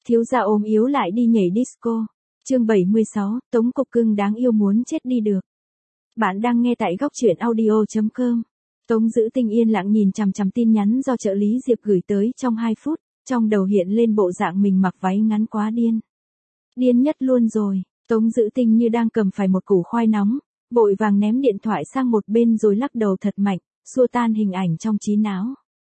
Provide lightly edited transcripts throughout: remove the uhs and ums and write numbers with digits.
Thiếu gia ốm yếu lại đi nhảy disco. Chương 76, Tống Cục Cưng đáng yêu muốn chết đi được. Bạn đang nghe tại góc truyện audio.com. Tống Dữ Tinh yên lặng nhìn chằm chằm tin nhắn do trợ lý Diệp gửi tới trong 2 phút, trong đầu hiện lên bộ dạng mình mặc váy ngắn quá điên. Điên nhất luôn rồi, Tống Dữ Tinh như đang cầm phải một củ khoai nóng, vội vàng ném điện thoại sang một bên rồi lắc đầu thật mạnh, xua tan hình ảnh trong trí não.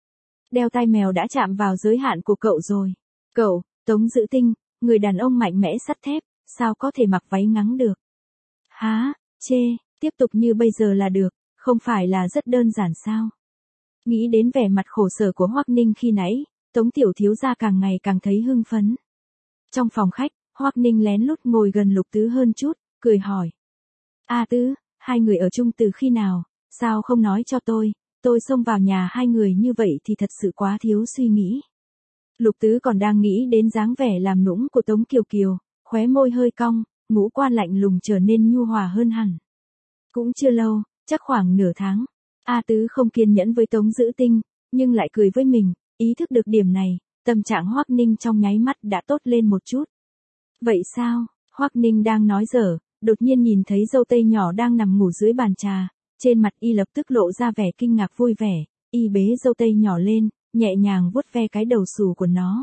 Đeo tai mèo đã chạm vào giới hạn của cậu rồi. Cậu, Tống Dữ Tinh, người đàn ông mạnh mẽ sắt thép, sao có thể mặc váy ngắn được? Há, chê, tiếp tục như bây giờ là được, không phải là rất đơn giản sao? Nghĩ đến vẻ mặt khổ sở của Hoắc Ninh khi nãy, Tống tiểu thiếu gia càng ngày càng thấy hưng phấn. Trong phòng khách, Hoắc Ninh lén lút ngồi gần Lục Tứ hơn chút, cười hỏi. Tứ, hai người ở chung từ khi nào, sao không nói cho tôi xông vào nhà hai người như vậy thì thật sự quá thiếu suy nghĩ. Lục Tứ còn đang nghĩ đến dáng vẻ làm nũng của Tống Kiều Kiều, khóe môi hơi cong, ngũ quan lạnh lùng trở nên nhu hòa hơn hẳn. Cũng chưa lâu, chắc khoảng nửa tháng. Tứ không kiên nhẫn với Tống Dữ Tinh, nhưng lại cười với mình, ý thức được điểm này, tâm trạng Hoắc Ninh trong nháy mắt đã tốt lên một chút. Vậy sao? Hoắc Ninh đang nói dở, đột nhiên nhìn thấy dâu tây nhỏ đang nằm ngủ dưới bàn trà, trên mặt y lập tức lộ ra vẻ kinh ngạc vui vẻ, y bế dâu tây nhỏ lên, nhẹ nhàng vuốt ve cái đầu xù của nó.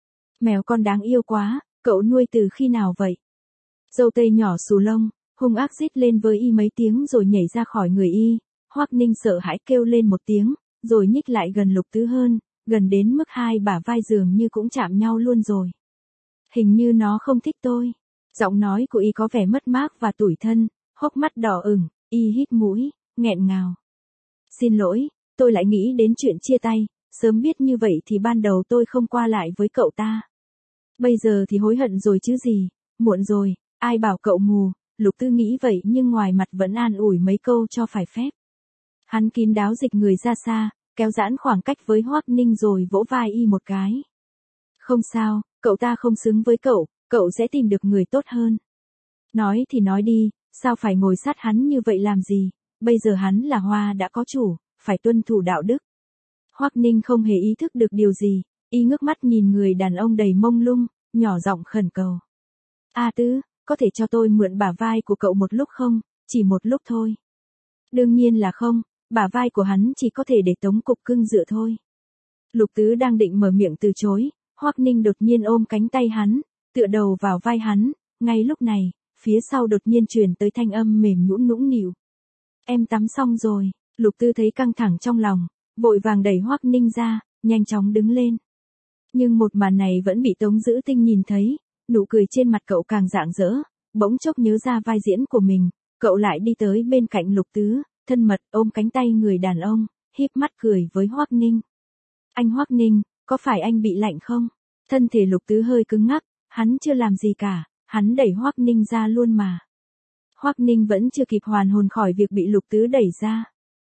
Mèo con đáng yêu quá, cậu nuôi từ khi nào vậy? Dâu tây nhỏ xù lông, hung ác rít lên với y mấy tiếng rồi nhảy ra khỏi người y. Hoắc Ninh sợ hãi kêu lên một tiếng, rồi nhích lại gần Lục Tứ hơn, gần đến mức hai bả vai dường như cũng chạm nhau luôn rồi. Hình như nó không thích tôi. Giọng nói của y có vẻ mất mát và tủi thân, hốc mắt đỏ ửng, y hít mũi, nghẹn ngào. Xin lỗi, tôi lại nghĩ đến chuyện chia tay, sớm biết như vậy thì ban đầu tôi không qua lại với cậu ta. Bây giờ thì hối hận rồi chứ gì, muộn rồi, ai bảo cậu mù. Lục Tư nghĩ vậy nhưng ngoài mặt vẫn an ủi mấy câu cho phải phép. Hắn kín đáo dịch người ra xa, kéo giãn khoảng cách với Hoắc Ninh rồi vỗ vai y một cái. Không sao, cậu ta không xứng với cậu sẽ tìm được người tốt hơn. Nói thì nói đi, sao phải ngồi sát hắn như vậy làm gì, bây giờ hắn là hoa đã có chủ, phải tuân thủ đạo đức. Hoắc Ninh không hề ý thức được điều gì, y ngước mắt nhìn người đàn ông đầy mông lung, nhỏ giọng khẩn cầu. Tứ, có thể cho tôi mượn bả vai của cậu một lúc không, chỉ một lúc thôi. Đương nhiên là không, bả vai của hắn chỉ có thể để Tống Cục Cưng dựa thôi. Lục Tứ đang định mở miệng từ chối, Hoắc Ninh đột nhiên ôm cánh tay hắn, tựa đầu vào vai hắn, ngay lúc này, phía sau đột nhiên truyền tới thanh âm mềm nhũn nũng nịu. Em tắm xong rồi. Lục Tư thấy căng thẳng trong lòng, vội vàng đẩy Hoắc Ninh ra, nhanh chóng đứng lên. Nhưng một màn này vẫn bị Tống Dữ Tinh nhìn thấy, nụ cười trên mặt cậu càng rạng rỡ, bỗng chốc nhớ ra vai diễn của mình, cậu lại đi tới bên cạnh Lục Tứ, thân mật ôm cánh tay người đàn ông, híp mắt cười với Hoắc Ninh. Anh Hoắc Ninh, có phải anh bị lạnh không? Thân thể Lục Tứ hơi cứng ngắc, hắn chưa làm gì cả, hắn đẩy Hoắc Ninh ra luôn mà. Hoắc Ninh vẫn chưa kịp hoàn hồn khỏi việc bị Lục Tứ đẩy ra.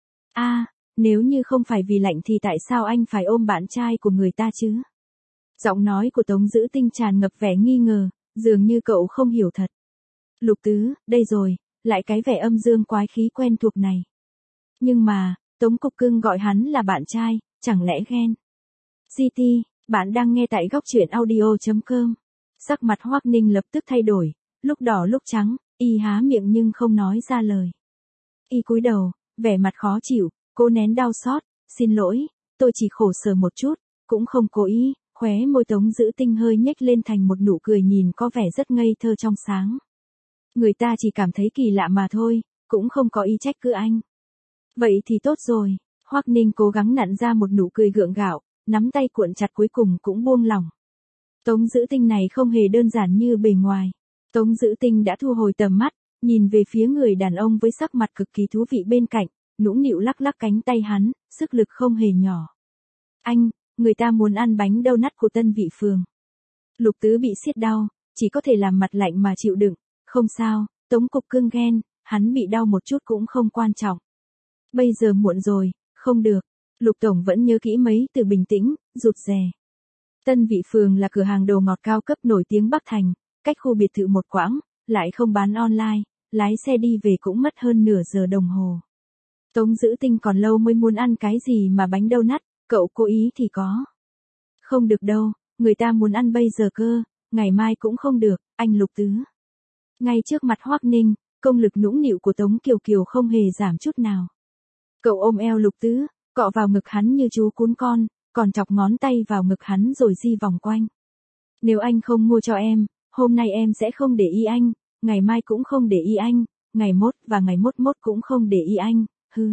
Nếu như không phải vì lạnh thì tại sao anh phải ôm bạn trai của người ta chứ? Giọng nói của Tống Dữ Tinh tràn ngập vẻ nghi ngờ, dường như cậu không hiểu thật. Lục Tứ, đây rồi, lại cái vẻ âm dương quái khí quen thuộc này. Nhưng mà, Tống Cục Cưng gọi hắn là bạn trai, chẳng lẽ ghen? GT, bạn đang nghe tại góc truyện audio.com. Sắc mặt Hoắc Ninh lập tức thay đổi, lúc đỏ lúc trắng, y há miệng nhưng không nói ra lời. Y cúi đầu, vẻ mặt khó chịu, cố nén đau xót, xin lỗi, tôi chỉ khổ sở một chút, cũng không cố ý, khóe môi Tống Dữ Tinh hơi nhếch lên thành một nụ cười nhìn có vẻ rất ngây thơ trong sáng. Người ta chỉ cảm thấy kỳ lạ mà thôi, cũng không có ý trách cứ anh. Vậy thì tốt rồi, Hoắc Ninh cố gắng nặn ra một nụ cười gượng gạo, nắm tay cuộn chặt cuối cùng cũng buông lỏng. Tống Dữ Tinh này không hề đơn giản như bề ngoài. Tống Dữ Tinh đã thu hồi tầm mắt, nhìn về phía người đàn ông với sắc mặt cực kỳ thú vị bên cạnh, nũng nịu lắc lắc cánh tay hắn, sức lực không hề nhỏ. Anh, người ta muốn ăn bánh donut của Tân Vị Phường. Lục Tứ bị siết đau, chỉ có thể làm mặt lạnh mà chịu đựng, không sao, Tống Cục Cưng ghen, hắn bị đau một chút cũng không quan trọng. Bây giờ muộn rồi, không được. Lục Tổng vẫn nhớ kỹ mấy từ bình tĩnh, rụt rè. Tân Vị Phường là cửa hàng đồ ngọt cao cấp nổi tiếng Bắc Thành, cách khu biệt thự một quãng, lại không bán online, lái xe đi về cũng mất hơn nửa giờ đồng hồ. Tống Dữ Tinh còn lâu mới muốn ăn cái gì mà bánh donut, cậu cố ý thì có. Không được đâu, người ta muốn ăn bây giờ cơ, ngày mai cũng không được, anh Lục Tứ. Ngay trước mặt Hoắc Ninh, công lực nũng nịu của Tống Kiều Kiều không hề giảm chút nào. Cậu ôm eo Lục Tứ, cọ vào ngực hắn như chú cún con, còn chọc ngón tay vào ngực hắn rồi di vòng quanh. Nếu anh không mua cho em, hôm nay em sẽ không để ý anh, ngày mai cũng không để ý anh, ngày mốt và ngày mốt mốt cũng không để ý anh, hứ.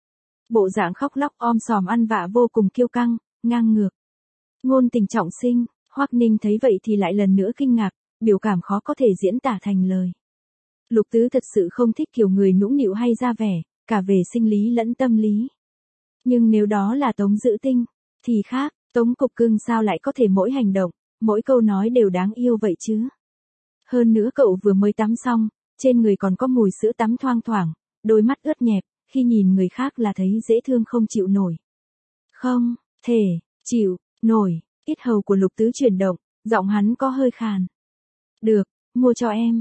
Bộ dạng khóc lóc om sòm ăn vạ vô cùng kiêu căng, ngang ngược. Ngôn tình trọng sinh, Hoắc Ninh thấy vậy thì lại lần nữa kinh ngạc, biểu cảm khó có thể diễn tả thành lời. Lục Tứ thật sự không thích kiểu người nũng nịu hay ra vẻ, cả về sinh lý lẫn tâm lý. Nhưng nếu đó là Tống Dữ Tinh, thì khác, Tống Cục Cưng sao lại có thể mỗi hành động, mỗi câu nói đều đáng yêu vậy chứ? Hơn nữa cậu vừa mới tắm xong, trên người còn có mùi sữa tắm thoang thoảng, đôi mắt ướt nhẹp, khi nhìn người khác là thấy dễ thương không chịu nổi. Không, thể, chịu, nổi, yết hầu của Lục Tứ chuyển động, giọng hắn có hơi khàn. Được, mua cho em.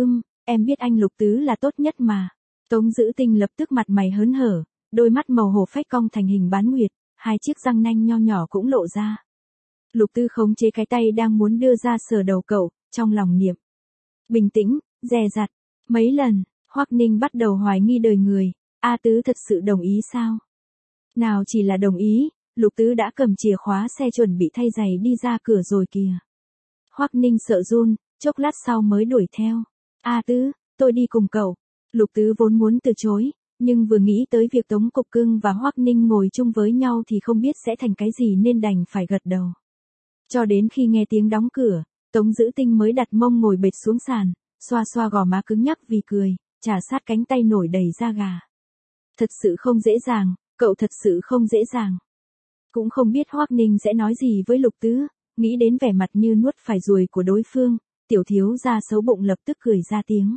Em biết anh Lục Tứ là tốt nhất mà. Tống Dữ Tinh lập tức mặt mày hớn hở, đôi mắt màu hổ phách cong thành hình bán nguyệt, hai chiếc răng nanh nho nhỏ cũng lộ ra. Lục Tứ khống chế cái tay đang muốn đưa ra sờ đầu cậu, trong lòng niệm. Bình tĩnh, dè dặt. Mấy lần, Hoắc Ninh bắt đầu hoài nghi đời người, A Tứ thật sự đồng ý sao? Nào chỉ là đồng ý, Lục Tứ đã cầm chìa khóa xe chuẩn bị thay giày đi ra cửa rồi kìa. Hoắc Ninh sợ run, chốc lát sau mới đuổi theo. A Tứ, tôi đi cùng cậu. Lục Tứ vốn muốn từ chối, nhưng vừa nghĩ tới việc Tống Cục Cưng và Hoắc Ninh ngồi chung với nhau thì không biết sẽ thành cái gì nên đành phải gật đầu. Cho đến khi nghe tiếng đóng cửa, Tống Dữ Tinh mới đặt mông ngồi bệt xuống sàn, xoa xoa gò má cứng nhắc vì cười, chà sát cánh tay nổi đầy da gà. Thật sự không dễ dàng, cậu thật sự không dễ dàng. Cũng không biết Hoắc Ninh sẽ nói gì với Lục Tứ, nghĩ đến vẻ mặt như nuốt phải ruồi của đối phương, tiểu thiếu gia xấu bụng lập tức cười ra tiếng.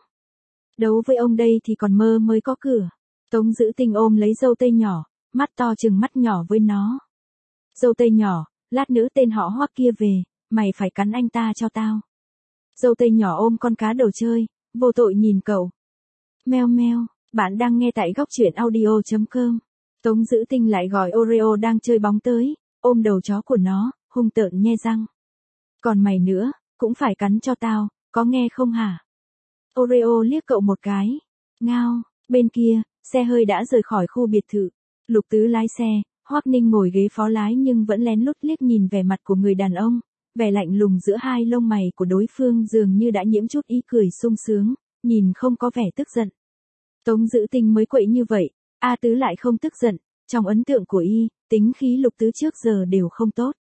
Đấu với ông đây thì còn mơ mới có cửa. Tống Dữ Tinh ôm lấy dâu tây nhỏ, mắt to chừng mắt nhỏ với nó. Dâu tây nhỏ, lát nữa tên họ Hoắc kia về, mày phải cắn anh ta cho tao. Dâu tây nhỏ ôm con cá đồ chơi, vô tội nhìn cậu. Meo meo, bạn đang nghe tại góc truyện audio.com. Tống Dữ Tinh lại gọi Oreo đang chơi bóng tới, ôm đầu chó của nó, hung tợn nhe răng. Còn mày nữa, cũng phải cắn cho tao, có nghe không hả? Oreo liếc cậu một cái. Ngao, bên kia, xe hơi đã rời khỏi khu biệt thự. Lục Tứ lái xe, Hoắc Ninh ngồi ghế phó lái nhưng vẫn lén lút liếc nhìn vẻ mặt của người đàn ông. Vẻ lạnh lùng giữa hai lông mày của đối phương dường như đã nhiễm chút ý cười sung sướng, nhìn không có vẻ tức giận. Tống Dữ Tinh mới quậy như vậy, A Tứ lại không tức giận, trong ấn tượng của y, tính khí Lục Tứ trước giờ đều không tốt.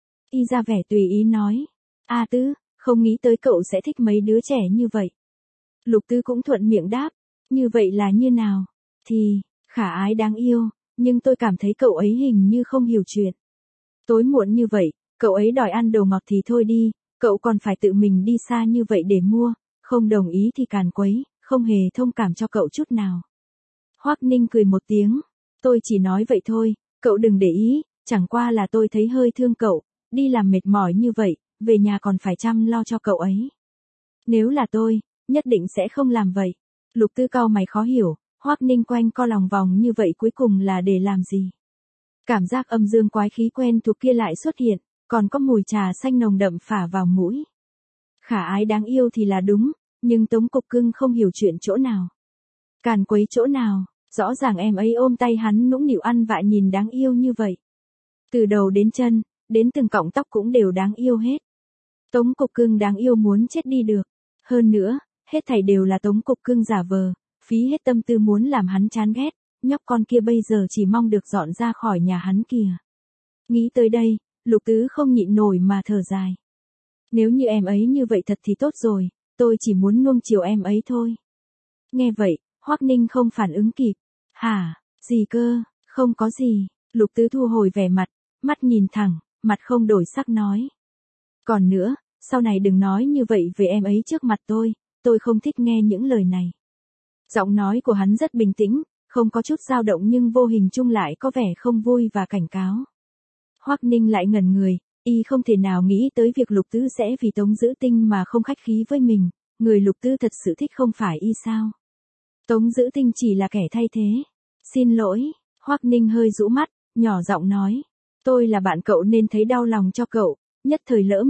Y ra vẻ tùy ý nói, A Tứ, không nghĩ tới cậu sẽ thích mấy đứa trẻ như vậy. Lục Tứ cũng thuận miệng đáp, như vậy là như nào? Thì, khả ái đáng yêu, nhưng tôi cảm thấy cậu ấy hình như không hiểu chuyện. Tối muộn như vậy, cậu ấy đòi ăn đồ ngọt thì thôi đi, cậu còn phải tự mình đi xa như vậy để mua, không đồng ý thì càn quấy, không hề thông cảm cho cậu chút nào. Hoắc Ninh cười một tiếng, tôi chỉ nói vậy thôi, cậu đừng để ý, chẳng qua là tôi thấy hơi thương cậu, đi làm mệt mỏi như vậy, về nhà còn phải chăm lo cho cậu ấy. Nếu là tôi, nhất định sẽ không làm vậy. Lục Tứ cau mày khó hiểu, Hoắc Ninh quanh co lòng vòng như vậy cuối cùng là để làm gì? Cảm giác âm dương quái khí quen thuộc kia lại xuất hiện, còn có mùi trà xanh nồng đậm phả vào mũi. Khả ái đáng yêu thì là đúng, nhưng Tống Cục Cưng không hiểu chuyện chỗ nào. Càn quấy chỗ nào, rõ ràng em ấy ôm tay hắn nũng nịu ăn vạ nhìn đáng yêu như vậy. Từ đầu đến chân, đến từng cọng tóc cũng đều đáng yêu hết. Tống Cục Cưng đáng yêu muốn chết đi được. Hơn nữa, hết thảy đều là Tống Cục Cưng giả vờ, phí hết tâm tư muốn làm hắn chán ghét, nhóc con kia bây giờ chỉ mong được dọn ra khỏi nhà hắn kìa. Nghĩ tới đây, Lục Tứ không nhịn nổi mà thở dài. Nếu như em ấy như vậy thật thì tốt rồi, tôi chỉ muốn nuông chiều em ấy thôi. Nghe vậy, Hoắc Ninh không phản ứng kịp. Hả, gì cơ, không có gì. Lục Tứ thu hồi vẻ mặt, mắt nhìn thẳng, mặt không đổi sắc nói. Còn nữa, sau này đừng nói như vậy về em ấy trước mặt tôi không thích nghe những lời này. Giọng nói của hắn rất bình tĩnh, không có chút dao động nhưng vô hình chung lại có vẻ không vui và cảnh cáo. Hoắc Ninh lại ngẩn người, y không thể nào nghĩ tới việc Lục Tứ sẽ vì Tống Dữ Tinh mà không khách khí với mình, người Lục Tứ thật sự thích không phải y sao? Tống Dữ Tinh chỉ là kẻ thay thế. Xin lỗi, Hoắc Ninh hơi rũ mắt, nhỏ giọng nói, tôi là bạn cậu nên thấy đau lòng cho cậu, nhất thời lỡ miệng,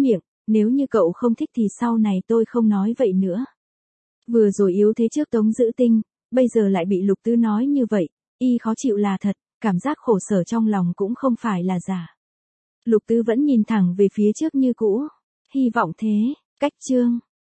nếu như cậu không thích thì sau này tôi không nói vậy nữa. Vừa rồi yếu thế trước Tống Dữ Tinh, bây giờ lại bị Lục Tư nói như vậy, y khó chịu là thật, cảm giác khổ sở trong lòng cũng không phải là giả. Lục Tư vẫn nhìn thẳng về phía trước như cũ. Hy vọng thế, cách chương.